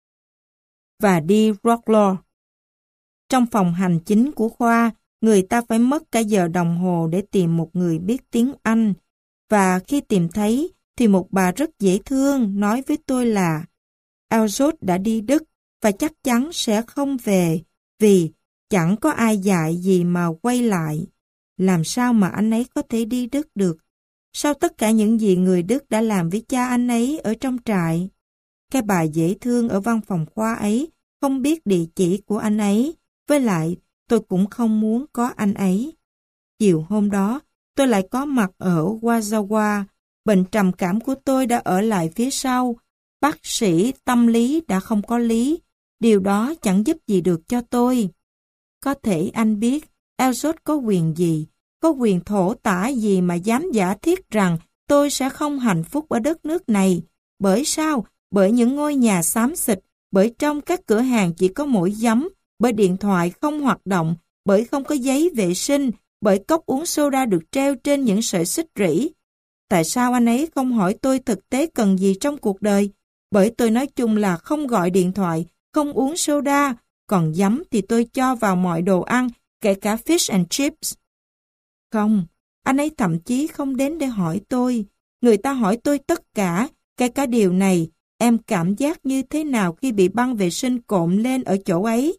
Speaker 1: và đi Wrocław. Trong phòng hành chính của khoa, người ta phải mất cả giờ đồng hồ để tìm một người biết tiếng Anh. Và khi tìm thấy, thì một bà rất dễ thương nói với tôi là Elzot đã đi Đức và chắc chắn sẽ không về vì chẳng có ai dạy gì mà quay lại. Làm sao mà anh ấy có thể đi Đức được? Sau tất cả những gì người Đức đã làm với cha anh ấy ở trong trại? Cái bà dễ thương ở văn phòng khoa ấy không biết địa chỉ của anh ấy, với lại tôi cũng không muốn có anh ấy. Chiều hôm đó, tôi lại có mặt ở Warsaw. Bệnh trầm cảm của tôi đã ở lại phía sau. Bác sĩ tâm lý đã không có lý. Điều đó chẳng giúp gì được cho tôi. Có thể anh biết Elzot có quyền gì, có quyền thổ tả gì mà dám giả thiết rằng tôi sẽ không hạnh phúc ở đất nước này. Bởi sao? Bởi những ngôi nhà xám xịt, bởi trong các cửa hàng chỉ có mỗi giấm, bởi điện thoại không hoạt động, bởi không có giấy vệ sinh, bởi cốc uống soda được treo trên những sợi xích rỉ. Tại sao anh ấy không hỏi tôi thực tế cần gì trong cuộc đời? Bởi tôi nói chung là không gọi điện thoại, không uống soda, còn giấm thì tôi cho vào mọi đồ ăn, kể cả fish and chips. Không, anh ấy thậm chí không đến để hỏi tôi. Người ta hỏi tôi tất cả, kể cả điều này, em cảm giác như thế nào khi bị băng vệ sinh cộm lên ở chỗ ấy?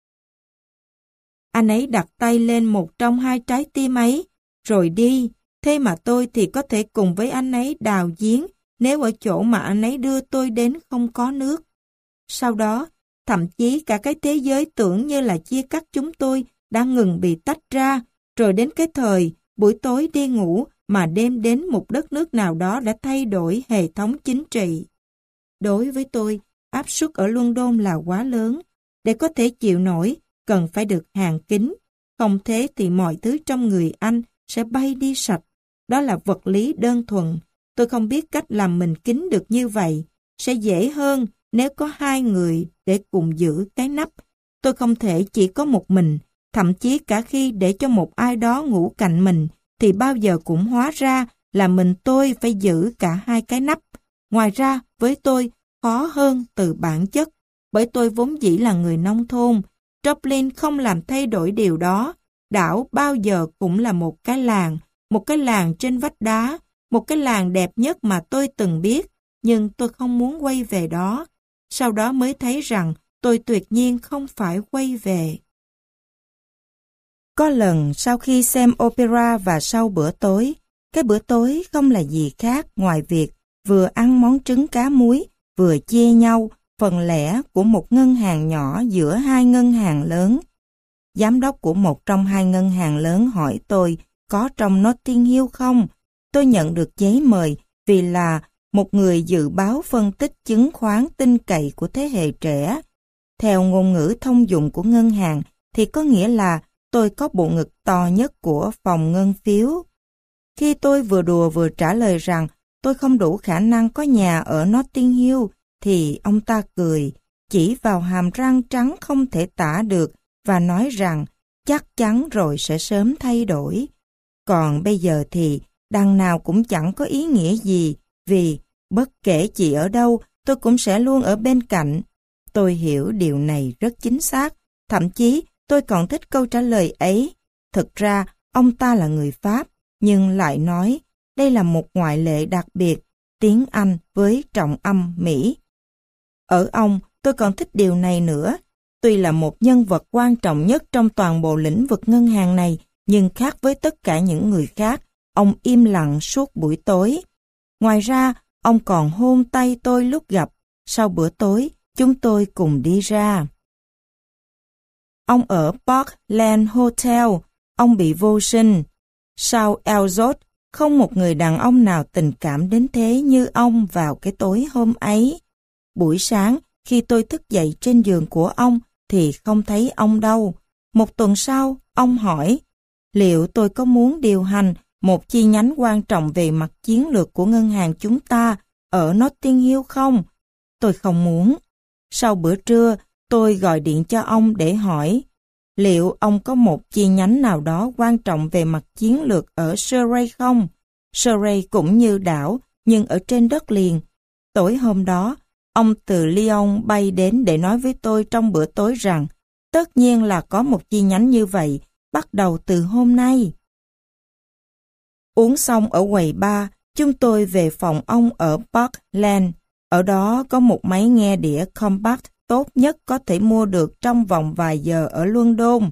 Speaker 1: Anh ấy đặt tay lên một trong hai trái tim ấy, rồi đi. Thế mà tôi thì có thể cùng với anh ấy đào giếng nếu ở chỗ mà anh ấy đưa tôi đến không có nước. Sau đó, thậm chí cả cái thế giới tưởng như là chia cắt chúng tôi đã ngừng bị tách ra, rồi đến cái thời buổi tối đi ngủ mà đêm đến một đất nước nào đó đã thay đổi hệ thống chính trị. Đối với tôi, áp suất ở London là quá lớn. Để có thể chịu nổi, cần phải được hàng kín. Không thế thì mọi thứ trong người anh sẽ bay đi sạch. Đó là vật lý đơn thuần. Tôi không biết cách làm mình kín được như vậy. Sẽ dễ hơn nếu có hai người để cùng giữ cái nắp. Tôi không thể chỉ có một mình, thậm chí cả khi để cho một ai đó ngủ cạnh mình, thì bao giờ cũng hóa ra là mình tôi phải giữ cả hai cái nắp. Ngoài ra, với tôi, khó hơn từ bản chất, bởi tôi vốn dĩ là người nông thôn. Joplin không làm thay đổi điều đó. Đảo bao giờ cũng là một cái làng, một cái làng trên vách đá, một cái làng đẹp nhất mà tôi từng biết, nhưng tôi không muốn quay về đó. Sau đó mới thấy rằng tôi tuyệt nhiên không phải quay về. Có lần sau khi xem opera và sau bữa tối, cái bữa tối không là gì khác ngoài việc vừa ăn món trứng cá muối, vừa chia nhau phần lẻ của một ngân hàng nhỏ giữa hai ngân hàng lớn. Giám đốc của một trong hai ngân hàng lớn hỏi tôi có trong Notting Hill không? Tôi nhận được giấy mời vì là một người dự báo phân tích chứng khoán tin cậy của thế hệ trẻ. Theo ngôn ngữ thông dụng của ngân hàng thì có nghĩa là tôi có bộ ngực to nhất của phòng ngân phiếu. Khi tôi vừa đùa vừa trả lời rằng tôi không đủ khả năng có nhà ở Notting Hill, thì ông ta cười, chỉ vào hàm răng trắng không thể tả được và nói rằng chắc chắn rồi sẽ sớm thay đổi. Còn bây giờ thì đằng nào cũng chẳng có ý nghĩa gì, vì bất kể chị ở đâu, tôi cũng sẽ luôn ở bên cạnh. Tôi hiểu điều này rất chính xác, thậm chí tôi còn thích câu trả lời ấy. Thực ra, ông ta là người Pháp, nhưng lại nói đây là một ngoại lệ đặc biệt, tiếng Anh với trọng âm Mỹ. Ở ông, tôi còn thích điều này nữa. Tuy là một nhân vật quan trọng nhất trong toàn bộ lĩnh vực ngân hàng này, nhưng khác với tất cả những người khác, ông im lặng suốt buổi tối. Ngoài ra, ông còn hôn tay tôi lúc gặp. Sau bữa tối, chúng tôi cùng đi ra. Ông ở Parkland Hotel, ông bị vô sinh. Sau Elzot, không một người đàn ông nào tình cảm đến thế như ông vào cái tối hôm ấy. Buổi sáng, khi tôi thức dậy trên giường của ông, thì không thấy ông đâu. Một tuần sau, ông hỏi, liệu tôi có muốn điều hành một chi nhánh quan trọng về mặt chiến lược của ngân hàng chúng ta ở Notting Hill không? Tôi không muốn. Sau bữa trưa, tôi gọi điện cho ông để hỏi, liệu ông có một chi nhánh nào đó quan trọng về mặt chiến lược ở Surrey không? Surrey cũng như đảo, nhưng ở trên đất liền. Tối hôm đó, ông từ Lyon bay đến để nói với tôi trong bữa tối rằng tất nhiên là có một chi nhánh như vậy, bắt đầu từ hôm nay. Uống xong ở quầy bar, chúng tôi về phòng ông ở Parkland. Ở đó có một máy nghe đĩa compact tốt nhất có thể mua được trong vòng vài giờ ở London.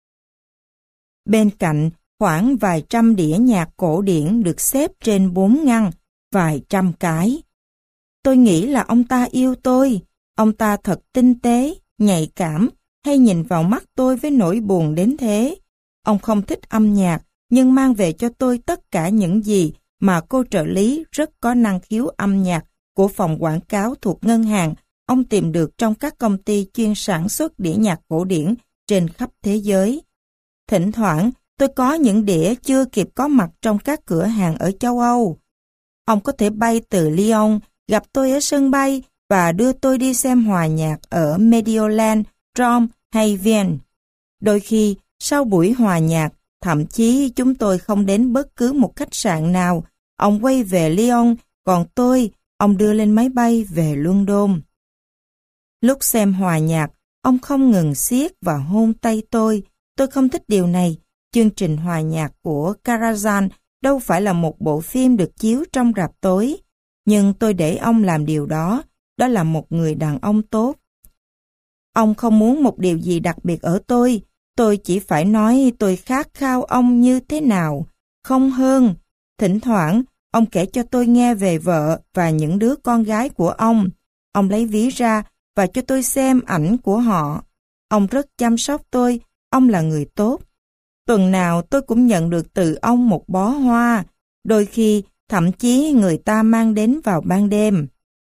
Speaker 1: Bên cạnh, khoảng vài trăm đĩa nhạc cổ điển được xếp trên bốn ngăn, vài trăm cái. Tôi nghĩ là ông ta yêu tôi. Ông ta thật tinh tế, nhạy cảm, hay nhìn vào mắt tôi với nỗi buồn đến thế. Ông không thích âm nhạc, nhưng mang về cho tôi tất cả những gì mà cô trợ lý rất có năng khiếu âm nhạc của phòng quảng cáo thuộc ngân hàng ông tìm được trong các công ty chuyên sản xuất đĩa nhạc cổ điển trên khắp thế giới. Thỉnh thoảng, tôi có những đĩa chưa kịp có mặt trong các cửa hàng ở châu Âu. Ông có thể bay từ Lyon, gặp tôi ở sân bay và đưa tôi đi xem hòa nhạc ở Mediolan, Rome hay Vienne. Đôi khi, sau buổi hòa nhạc, thậm chí chúng tôi không đến bất cứ một khách sạn nào. Ông quay về Lyon, còn tôi, ông đưa lên máy bay về London. Lúc xem hòa nhạc, ông không ngừng siết và hôn tay tôi. Tôi không thích điều này. Chương trình hòa nhạc của Karazhan đâu phải là một bộ phim được chiếu trong rạp tối. Nhưng tôi để ông làm điều đó. Đó là một người đàn ông tốt. Ông không muốn một điều gì đặc biệt ở tôi. Tôi chỉ phải nói tôi khát khao ông như thế nào. Không hơn. Thỉnh thoảng, ông kể cho tôi nghe về vợ và những đứa con gái của ông. Ông lấy ví ra và cho tôi xem ảnh của họ. Ông rất chăm sóc tôi. Ông là người tốt. Tuần nào tôi cũng nhận được từ ông một bó hoa. Đôi khi, thậm chí người ta mang đến vào ban đêm.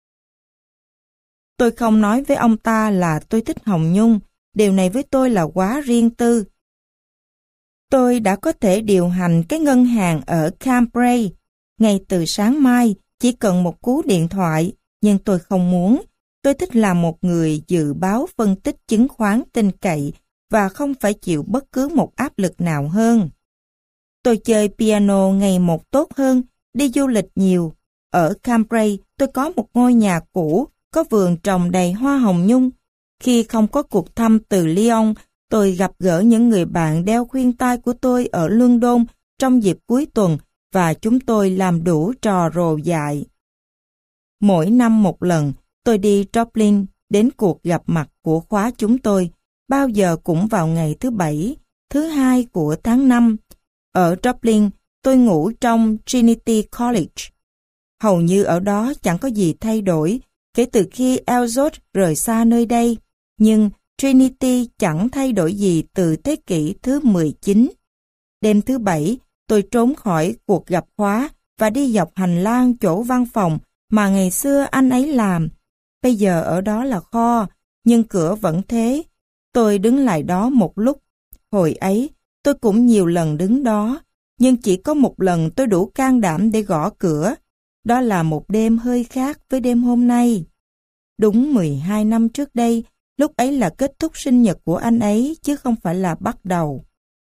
Speaker 1: Tôi không nói với ông ta là tôi thích Hồng Nhung. Điều này với tôi là quá riêng tư. Tôi đã có thể điều hành cái ngân hàng ở Cambrai. Ngay từ sáng mai, chỉ cần một cú điện thoại. Nhưng tôi không muốn. Tôi thích làm một người dự báo phân tích chứng khoán tin cậy và không phải chịu bất cứ một áp lực nào hơn. Tôi chơi piano ngày một tốt hơn, đi du lịch nhiều. Ở Cambrai, tôi có một ngôi nhà cũ, có vườn trồng đầy hoa hồng nhung. Khi không có cuộc thăm từ Lyon, tôi gặp gỡ những người bạn đeo khuyên tai của tôi ở London trong dịp cuối tuần và chúng tôi làm đủ trò rồ dại. Mỗi năm một lần, tôi đi Dublin đến cuộc gặp mặt của khóa chúng tôi, bao giờ cũng vào ngày thứ bảy, thứ hai của tháng năm. Ở Dublin, tôi ngủ trong Trinity College. Hầu như ở đó chẳng có gì thay đổi kể từ khi Elzot rời xa nơi đây, nhưng Trinity chẳng thay đổi gì từ thế kỷ thứ mười chín. Đêm thứ bảy, tôi trốn khỏi cuộc gặp khóa và đi dọc hành lang chỗ văn phòng mà ngày xưa anh ấy làm. Bây giờ ở đó là kho, nhưng cửa vẫn thế. Tôi đứng lại đó một lúc. Hồi ấy, tôi cũng nhiều lần đứng đó, nhưng chỉ có một lần tôi đủ can đảm để gõ cửa. Đó là một đêm hơi khác với đêm hôm nay. Đúng mười hai năm trước đây, lúc ấy là kết thúc sinh nhật của anh ấy chứ không phải là bắt đầu.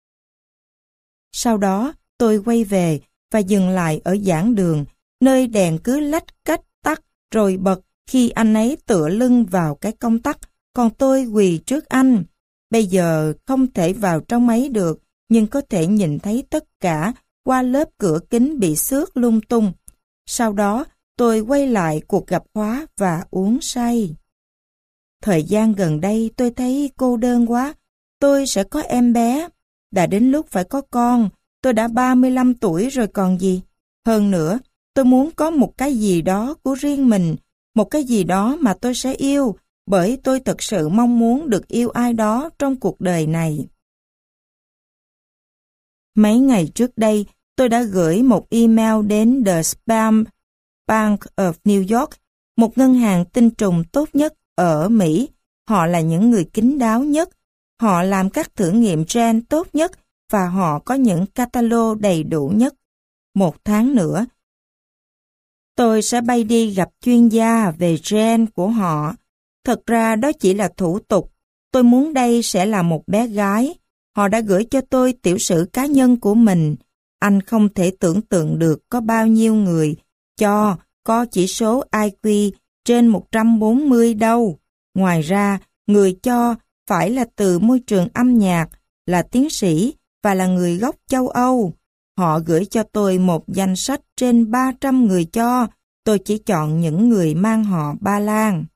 Speaker 1: Sau đó, tôi quay về và dừng lại ở giảng đường, nơi đèn cứ lách cách tắt rồi bật khi anh ấy tựa lưng vào cái công tắc, còn tôi quỳ trước anh. Bây giờ không thể vào trong ấy được, nhưng có thể nhìn thấy tất cả qua lớp cửa kính bị xước lung tung. Sau đó, tôi quay lại cuộc gặp khóa và uống say. Thời gian gần đây tôi thấy cô đơn quá. Tôi sẽ có em bé. Đã đến lúc phải có con. Tôi đã ba mươi lăm tuổi rồi còn gì. Hơn nữa, tôi muốn có một cái gì đó của riêng mình. Một cái gì đó mà tôi sẽ yêu. Bởi tôi thật sự mong muốn được yêu ai đó trong cuộc đời này. Mấy ngày trước đây, tôi đã gửi một email đến The Spam Bank of New York, một ngân hàng tinh trùng tốt nhất ở Mỹ. Họ là những người kín đáo nhất. Họ làm các thử nghiệm gen tốt nhất và họ có những catalog đầy đủ nhất. Một tháng nữa, tôi sẽ bay đi gặp chuyên gia về gen của họ. Thật ra đó chỉ là thủ tục. Tôi muốn đây sẽ là một bé gái. Họ đã gửi cho tôi tiểu sử cá nhân của mình. Anh không thể tưởng tượng được có bao nhiêu người cho có chỉ số I Q trên một trăm bốn mươi đâu. Ngoài ra, người cho phải là từ môi trường âm nhạc, là tiến sĩ và là người gốc châu Âu. Họ gửi cho tôi một danh sách trên ba trăm người cho. Tôi chỉ chọn những người mang họ Ba Lan.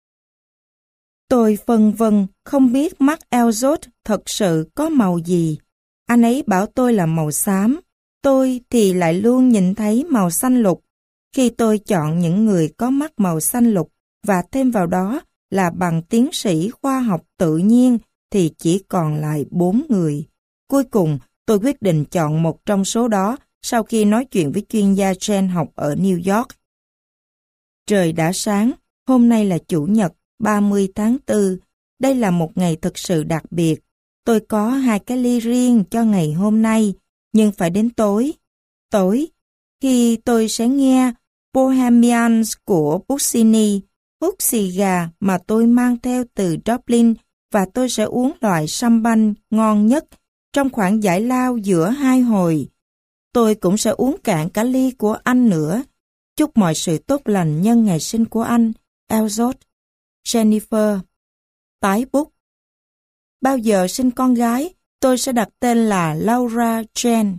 Speaker 1: Tôi phân vân không biết mắt Elzot thật sự có màu gì. Anh ấy bảo tôi là màu xám. Tôi thì lại luôn nhìn thấy màu xanh lục. Khi tôi chọn những người có mắt màu xanh lục và thêm vào đó là bằng tiến sĩ khoa học tự nhiên thì chỉ còn lại bốn người. Cuối cùng tôi quyết định chọn một trong số đó sau khi nói chuyện với chuyên gia gen học ở New York. Trời đã sáng, hôm nay là Chủ nhật, ba mươi tháng tư. Đây là một ngày thực sự đặc biệt. Tôi có hai cái ly riêng cho ngày hôm nay, nhưng phải đến tối. Tối, khi tôi sẽ nghe Bohemians của Puccini, hút xì gà mà tôi mang theo từ Dublin và tôi sẽ uống loại champagne ngon nhất trong khoảng giải lao giữa hai hồi. Tôi cũng sẽ uống cạn cả ly của anh nữa. Chúc mọi sự tốt lành nhân ngày sinh của anh, Elzot. Jennifer. Tái bút. Bao giờ sinh con gái, tôi sẽ đặt tên là Laura Jane.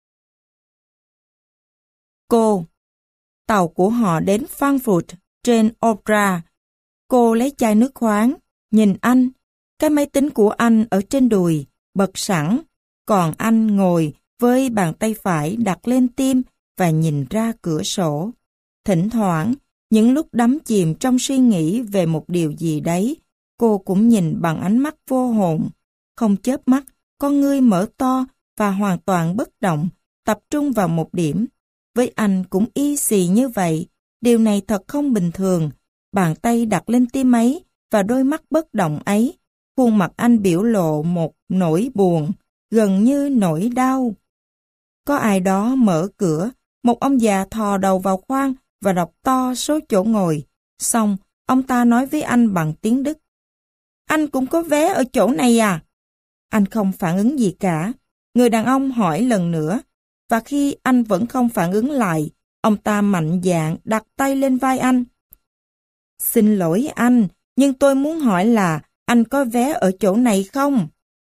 Speaker 1: Cô. Tàu của họ đến Frankfurt trên Opera. Cô lấy chai nước khoáng, nhìn anh. Cái máy tính của anh ở trên đùi, bật sẵn. Còn anh ngồi với bàn tay phải đặt lên tim và nhìn ra cửa sổ. Thỉnh thoảng, những lúc đắm chìm trong suy nghĩ về một điều gì đấy, cô cũng nhìn bằng ánh mắt vô hồn. Không chớp mắt, con ngươi mở to và hoàn toàn bất động, tập trung vào một điểm. Với anh cũng y xì như vậy, điều này thật không bình thường. Bàn tay đặt lên tim ấy và đôi mắt bất động ấy, khuôn mặt anh biểu lộ một nỗi buồn, gần như nỗi đau. Có ai đó mở cửa, một ông già thò đầu vào khoang và đọc to số chỗ ngồi. Xong, Ông ta nói với anh bằng tiếng Đức. Anh cũng có vé ở chỗ này à? Anh không phản ứng gì cả. Người đàn ông hỏi lần nữa, và khi anh vẫn không phản ứng lại, ông ta mạnh dạn đặt tay lên vai anh. Xin lỗi anh, nhưng tôi muốn hỏi là anh có vé ở chỗ này không?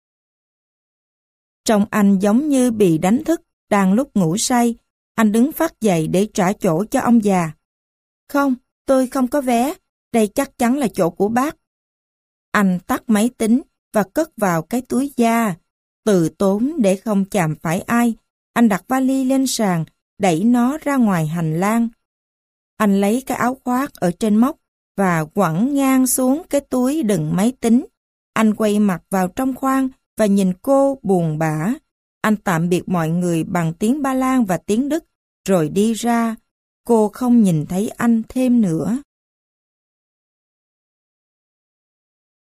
Speaker 1: Trông anh giống như bị đánh thức, đang lúc ngủ say. Anh đứng phắt dậy để trả chỗ cho ông già. Không, tôi không có vé, đây chắc chắn là chỗ của bác. Anh tắt máy tính và cất vào cái túi da. Từ tốn để không chạm phải ai, anh đặt vali lên sàn, đẩy nó ra ngoài hành lang. Anh lấy cái áo khoác ở trên móc và quẳng ngang xuống cái túi đựng máy tính. Anh quay mặt vào trong khoang và nhìn cô buồn bã. Anh tạm biệt mọi người bằng tiếng Ba Lan và tiếng Đức, rồi đi ra. Cô không nhìn thấy anh thêm nữa.